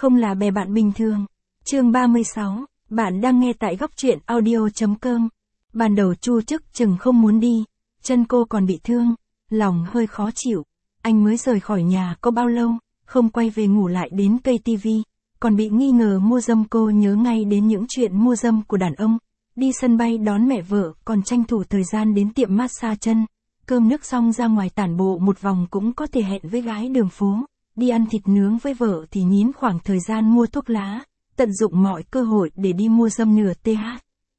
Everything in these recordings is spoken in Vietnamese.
không là bè bạn bình thường. Chương 36, bạn đang nghe tại góc truyện audio.com. Ban đầu Chu Chức Chừng không muốn đi, chân cô còn bị thương, lòng hơi khó chịu. Anh mới rời khỏi nhà có bao lâu, không quay về ngủ lại đến cây tivi, còn bị nghi ngờ mua dâm. Cô nhớ ngay đến những chuyện mua dâm của đàn ông. Đi sân bay đón mẹ vợ, còn tranh thủ thời gian đến tiệm massage chân. Cơm nước xong ra ngoài tản bộ một vòng cũng có thể hẹn với gái đường phố. Đi ăn thịt nướng với vợ thì nhín khoảng thời gian mua thuốc lá. Tận dụng mọi cơ hội để đi mua dâm nửa TH.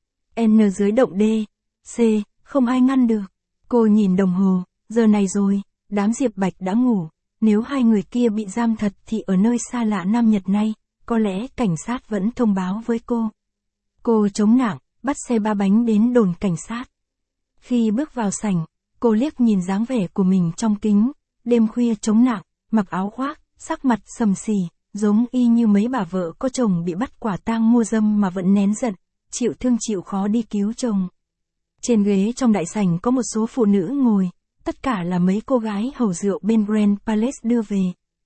N dưới động D. C. Không ai ngăn được. Cô nhìn đồng hồ, giờ này rồi, đám Diệp Bạch đã ngủ. Nếu hai người kia bị giam thật thì ở nơi xa lạ Nam Nhật này, có lẽ cảnh sát vẫn thông báo với cô. Cô chống nạng, bắt xe ba bánh đến đồn cảnh sát. Khi bước vào sảnh, cô liếc nhìn dáng vẻ của mình trong kính. Đêm khuya chống nạng, mặc áo khoác, sắc mặt sầm sì, giống y như mấy bà vợ có chồng bị bắt quả tang mua dâm mà vẫn nén giận, chịu thương chịu khó đi cứu chồng. Trên ghế trong đại sảnh có một số phụ nữ ngồi, tất cả là mấy cô gái hầu rượu bên Grand Palace đưa về.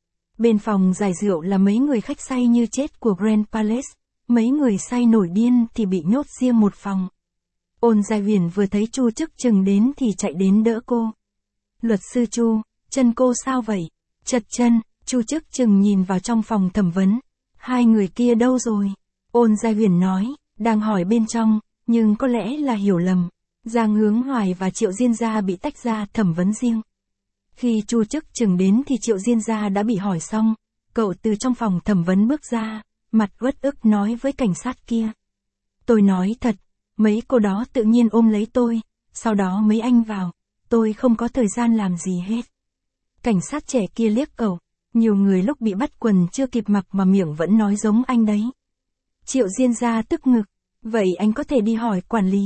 Bên phòng giải rượu là mấy người khách say như chết của Grand Palace, mấy người say nổi điên thì bị nhốt riêng một phòng. Ôn Giai Huyền vừa thấy Chu Chức Chừng đến thì chạy đến đỡ cô. Luật sư Chu, chân cô sao vậy? Chật chân. Chu Chức Chừng nhìn vào trong phòng thẩm vấn. Hai người kia đâu rồi? Ôn Giai Huyền nói, đang hỏi bên trong, nhưng có lẽ là hiểu lầm. Giang Hướng Hoài và Triệu Diên Gia bị tách ra thẩm vấn riêng. Khi Chu Chức Chừng đến thì Triệu Diên Gia đã bị hỏi xong. Cậu từ trong phòng thẩm vấn bước ra, mặt uất ức nói với cảnh sát kia. Tôi nói thật, mấy cô đó tự nhiên ôm lấy tôi, sau đó mấy anh vào, tôi không có thời gian làm gì hết. Cảnh sát trẻ kia liếc cậu, nhiều người lúc bị bắt quần chưa kịp mặc mà miệng vẫn nói giống anh đấy. Triệu Diên Gia tức ngực, vậy anh có thể đi hỏi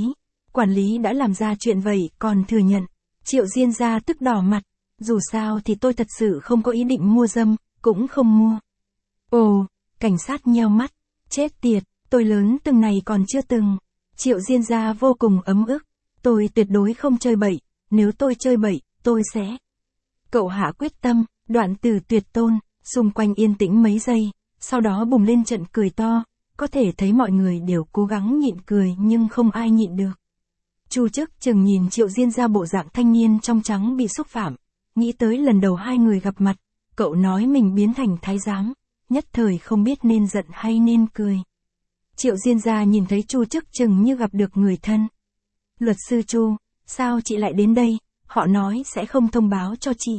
quản lý đã làm ra chuyện vậy còn thừa nhận. Triệu Diên Gia tức đỏ mặt, dù sao thì tôi thật sự không có ý định mua dâm, cũng không mua. Ồ, cảnh sát nheo mắt, chết tiệt, tôi lớn từng này còn chưa từng. Triệu Diên Gia vô cùng ấm ức, tôi tuyệt đối không chơi bậy, nếu tôi chơi bậy, tôi sẽ. Cậu hạ quyết tâm, đoạn từ tuyệt tôn, xung quanh yên tĩnh mấy giây, sau đó bùng lên trận cười to, có thể thấy mọi người đều cố gắng nhịn cười nhưng không ai nhịn được. Chu Chức Chừng nhìn Triệu Diên Gia bộ dạng thanh niên trong trắng bị xúc phạm, nghĩ tới lần đầu hai người gặp mặt, cậu nói mình biến thành thái giám, nhất thời không biết nên giận hay nên cười. Triệu Diên Gia nhìn thấy Chu Chức Chừng như gặp được người thân. Luật sư Chu, sao chị lại đến đây? Họ nói sẽ không thông báo cho chị.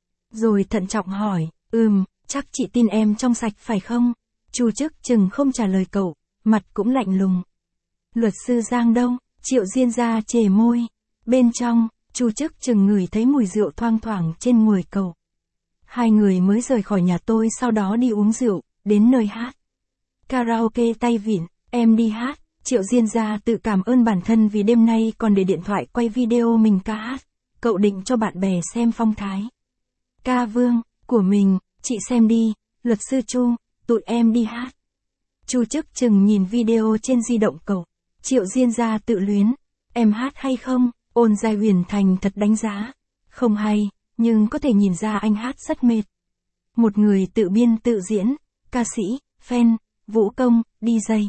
Rồi thận trọng hỏi, chắc chị tin em trong sạch phải không? Chu Chức Chừng không trả lời cậu, mặt cũng lạnh lùng. Luật sư Giang đâu? Triệu Diên Gia chề môi. Bên trong, Chu Chức Chừng ngửi thấy mùi rượu thoang thoảng trên người cậu. Hai người mới rời khỏi nhà tôi, sau đó đi uống rượu, đến nơi hát. Karaoke tay vịn, em đi hát. Triệu Diên Gia tự cảm ơn bản thân vì đêm nay còn để điện thoại quay video mình ca hát. Cậu định cho bạn bè xem phong thái ca vương của mình, chị xem đi, luật sư Chu, tụi em đi hát. Chu Chức Chừng nhìn video trên di động cậu. Triệu Diên Gia tự luyến, em hát hay không? Ôn Giai Huyền thành thật đánh giá, không hay, nhưng có thể nhìn ra anh hát rất mệt. Một người tự biên tự diễn, ca sĩ, fan, vũ công, DJ.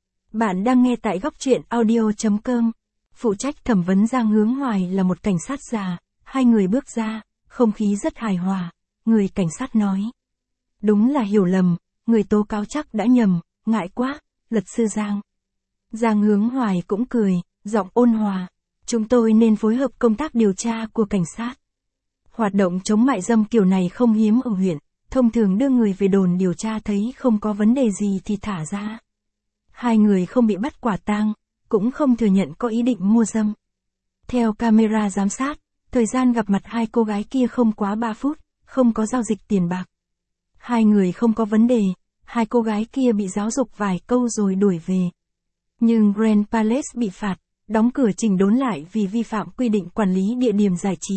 Bạn đang nghe tại góc truyện audio.com. Phụ trách thẩm vấn Giang Hướng Hoài là một cảnh sát già, hai người bước ra, không khí rất hài hòa. Người cảnh sát nói, đúng là hiểu lầm, người tố cáo chắc đã nhầm, ngại quá, luật sư Giang. Giang Hướng Hoài cũng cười, giọng ôn hòa, chúng tôi nên phối hợp công tác điều tra của cảnh sát. Hoạt động chống mại dâm kiểu này không hiếm ở huyện, thông thường đưa người về đồn điều tra thấy không có vấn đề gì thì thả ra. Hai người không bị bắt quả tang, cũng không thừa nhận có ý định mua dâm. Theo camera giám sát, thời gian gặp mặt hai cô gái kia không quá 3 phút, không có giao dịch tiền bạc. Hai người không có vấn đề, hai cô gái kia bị giáo dục vài câu rồi đuổi về. Nhưng Grand Palace bị phạt, đóng cửa chỉnh đốn lại vì vi phạm quy định quản lý địa điểm giải trí.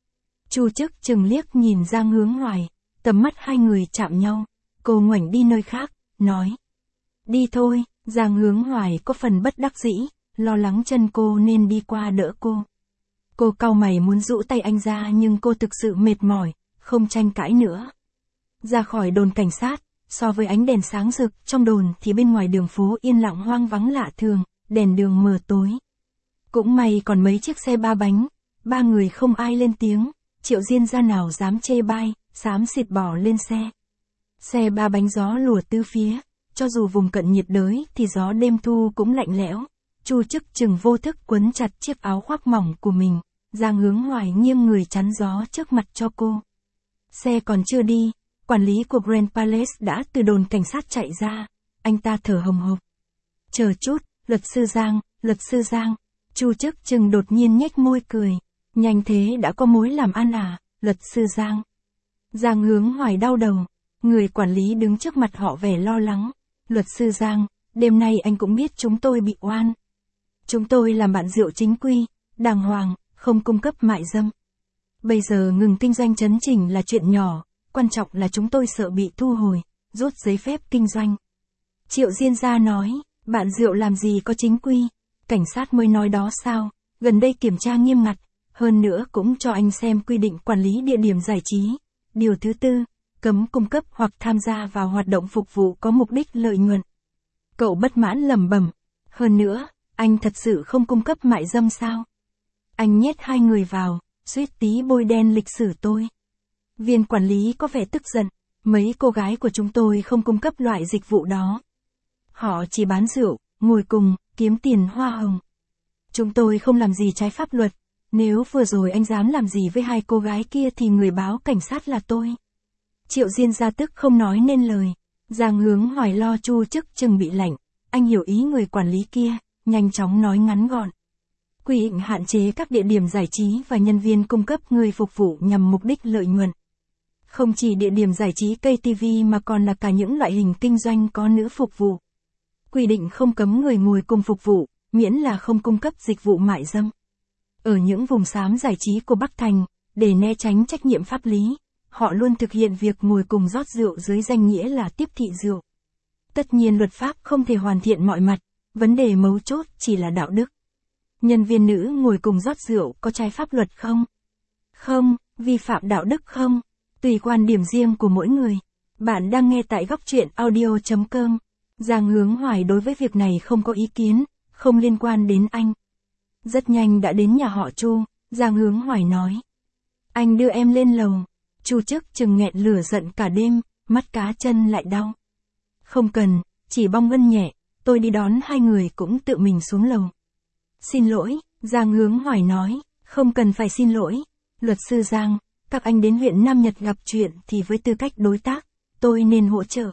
Chu Chức Chừng liếc nhìn Giang Hướng Hoài, tầm mắt hai người chạm nhau, cô ngoảnh đi nơi khác, nói. Đi thôi. Giang Hướng Hoài có phần bất đắc dĩ, lo lắng chân cô nên đi qua đỡ cô. Cô cau mày muốn rũ tay anh ra nhưng cô thực sự mệt mỏi, không tranh cãi nữa. Ra khỏi đồn cảnh sát, So với ánh đèn sáng rực trong đồn thì bên ngoài đường phố yên lặng hoang vắng lạ thường, đèn đường mờ tối. Cũng may còn mấy chiếc xe ba bánh, ba người không ai lên tiếng, Triệu Diên gia nào dám chê bai, xám xịt bỏ lên xe. Xe ba bánh gió lùa tứ phía, cho dù vùng cận nhiệt đới thì gió đêm thu cũng lạnh lẽo. Chu Chức Chừng vô thức quấn chặt chiếc áo khoác mỏng của mình, Giang Hướng Hoài nghiêng người chắn gió trước mặt cho cô. Xe còn chưa đi, quản lý của Grand Palace đã từ đồn cảnh sát chạy ra, anh ta thở hồng hộc. Chờ chút, luật sư Giang, Chu Chức Chừng đột nhiên nhếch môi cười, nhanh thế đã có mối làm ăn à, luật sư Giang. Giang Hướng Hoài đau đầu, người quản lý đứng trước mặt họ vẻ lo lắng, luật sư Giang, đêm nay anh cũng biết chúng tôi bị oan. Chúng tôi làm bạn rượu chính quy, đàng hoàng, không cung cấp mại dâm. Bây giờ ngừng kinh doanh chấn chỉnh là chuyện nhỏ, quan trọng là chúng tôi sợ bị thu hồi, rút giấy phép kinh doanh. Triệu Diên gia nói, bạn rượu làm gì có chính quy, cảnh sát mới nói đó sao, gần đây kiểm tra nghiêm ngặt, hơn nữa cũng cho anh xem quy định quản lý địa điểm giải trí. Điều thứ 4, cấm cung cấp hoặc tham gia vào hoạt động phục vụ có mục đích lợi nhuận. Cậu bất mãn lẩm bẩm, hơn nữa, anh thật sự không cung cấp mại dâm sao? Anh nhét hai người vào, suýt tí bôi đen lịch sử tôi. Viên quản lý có vẻ tức giận, mấy cô gái của chúng tôi không cung cấp loại dịch vụ đó. Họ chỉ bán rượu, ngồi cùng, kiếm tiền hoa hồng. Chúng tôi không làm gì trái pháp luật, nếu vừa rồi anh dám làm gì với hai cô gái kia thì người báo cảnh sát là tôi. Triệu Diên gia tức không nói nên lời, Giang Hướng Hoài lo Chu Chức Chừng bị lạnh, anh hiểu ý người quản lý kia, nhanh chóng nói ngắn gọn. Quy định hạn chế các địa điểm giải trí và nhân viên cung cấp người phục vụ nhằm mục đích lợi nhuận. Không chỉ địa điểm giải trí KTV mà còn là cả những loại hình kinh doanh có nữ phục vụ. Quy định không cấm người ngồi cùng phục vụ, miễn là không cung cấp dịch vụ mại dâm. Ở những vùng xám giải trí của Bắc Thành, để né tránh trách nhiệm pháp lý, họ luôn thực hiện việc ngồi cùng rót rượu dưới danh nghĩa là tiếp thị rượu. Tất nhiên luật pháp không thể hoàn thiện mọi mặt, vấn đề mấu chốt chỉ là đạo đức. Nhân viên nữ ngồi cùng rót rượu có trái pháp luật không? Không, vi phạm đạo đức không? Tùy quan điểm riêng của mỗi người. Bạn đang nghe tại Góc Truyện Audio.com. Giang Hướng Hoài đối với việc này không có ý kiến, không liên quan đến anh. Rất nhanh đã đến nhà họ Chu, Giang Hướng Hoài nói. Anh đưa em lên lầu. Chu Chức Chừng nghẹn lửa giận cả đêm, mắt cá chân lại đau. Không cần, chỉ bong gân nhẹ, tôi đi đón hai người cũng tự mình xuống lầu. Xin lỗi, Giang Hướng Hoài nói, không cần phải xin lỗi. Luật sư Giang, các anh đến huyện Nam Nhật gặp chuyện thì với tư cách đối tác, tôi nên hỗ trợ.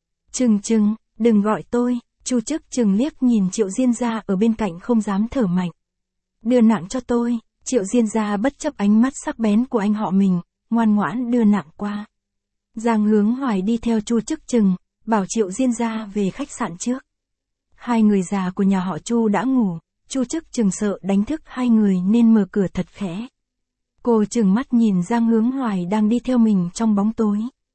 Chừng, đừng gọi tôi, Chu Chức Chừng liếc nhìn Triệu Diên gia ở bên cạnh không dám thở mạnh. Đưa nặng cho tôi, Triệu Diên gia bất chấp ánh mắt sắc bén của anh họ mình, ngoan ngoãn đưa nặng qua. Giang Hướng Hoài đi theo Chu Chức Chừng, bảo Triệu Diên gia về khách sạn trước. Hai người già của nhà họ Chu đã ngủ, Chu Chức Chừng sợ đánh thức hai người nên mở cửa thật khẽ. Cô trừng mắt nhìn Giang Hướng Hoài đang đi theo mình trong bóng tối.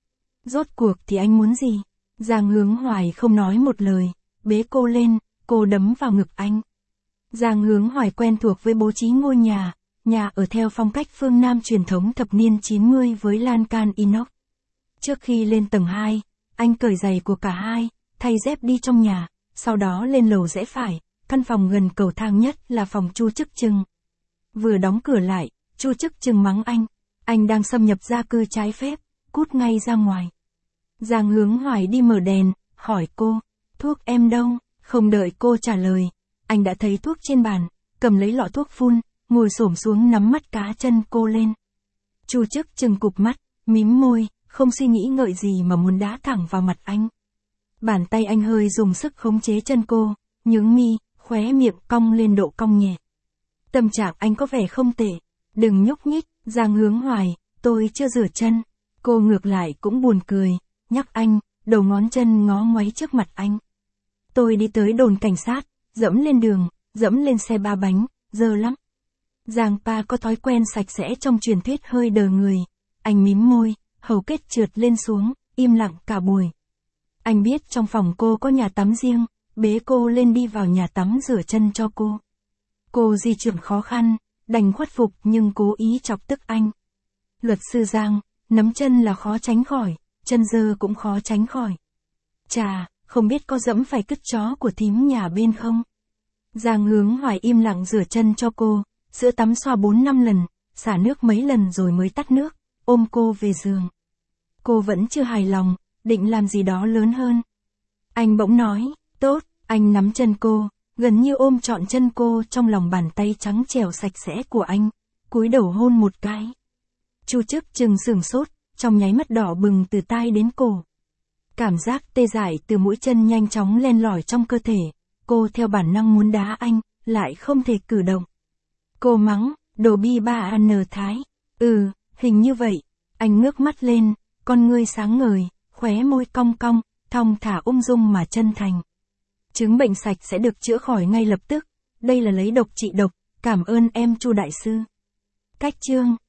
Rốt cuộc thì anh muốn gì? Giang Hướng Hoài không nói một lời, bế cô lên, cô đấm vào ngực anh. Giang Hướng Hoài quen thuộc với bố trí ngôi nhà ở theo phong cách phương Nam truyền thống thập niên 90 với lan can inox. Trước khi lên tầng 2, anh cởi giày của cả hai, thay dép đi trong nhà, sau đó lên lầu rẽ phải, căn phòng gần cầu thang nhất là phòng Chu Chức Chừng. Vừa đóng cửa lại, Chu Chức Chừng mắng anh đang xâm nhập gia cư trái phép, cút ngay ra ngoài. Giang Hướng Hoài đi mở đèn, hỏi cô, thuốc em đâu? Không đợi cô trả lời, anh đã thấy thuốc trên bàn, cầm lấy lọ thuốc phun, ngồi xổm xuống nắm mắt cá chân cô lên. Chu Chức Chừng cụp mắt, mím môi, không suy nghĩ ngợi gì mà muốn đá thẳng vào mặt anh. Bàn tay anh hơi dùng sức khống chế chân cô, nhướng mi, khóe miệng cong lên độ cong nhẹ. Tâm trạng anh có vẻ không tệ. Đừng nhúc nhích, Giang Hướng Hoài, tôi chưa rửa chân. Cô ngược lại cũng buồn cười, nhắc anh, đầu ngón chân ngó ngoáy trước mặt anh. Tôi đi tới đồn cảnh sát, dẫm lên đường, dẫm lên xe ba bánh, dơ lắm. Giang pa có thói quen sạch sẽ trong truyền thuyết hơi đờ người. Anh mím môi, hầu kết trượt lên xuống, im lặng cả buổi. Anh biết trong phòng cô có nhà tắm riêng, bế cô lên đi vào nhà tắm rửa chân cho cô. Cô di chuyển khó khăn, đành khuất phục nhưng cố ý chọc tức anh. Luật sư Giang, nấm chân là khó tránh khỏi, chân dơ cũng khó tránh khỏi. Chà, không biết có dẫm phải cứt chó của thím nhà bên không? Giang Hướng Hoài im lặng rửa chân cho cô, sữa tắm xoa 4-5 lần, xả nước mấy lần rồi mới tắt nước, ôm cô về giường. Cô vẫn chưa hài lòng, định làm gì đó lớn hơn. Anh bỗng nói, tốt, anh nắm chân cô, gần như ôm trọn chân cô trong lòng bàn tay trắng trẻo sạch sẽ của anh, cúi đầu hôn một cái. Chu Chức Chừng sửng sốt, trong nháy mắt đỏ bừng từ tai đến cổ. Cảm giác tê dại từ mũi chân nhanh chóng len lỏi trong cơ thể, cô theo bản năng muốn đá anh, lại không thể cử động. Cô mắng, đồ bi ba ăn thái. Hình như vậy. Anh ngước mắt lên, con ngươi sáng ngời, khóe môi cong cong, thong thả ung dung mà chân thành. Chứng bệnh sạch sẽ được chữa khỏi ngay lập tức, đây là lấy độc trị độc, cảm ơn em Chu đại sư. Cách chương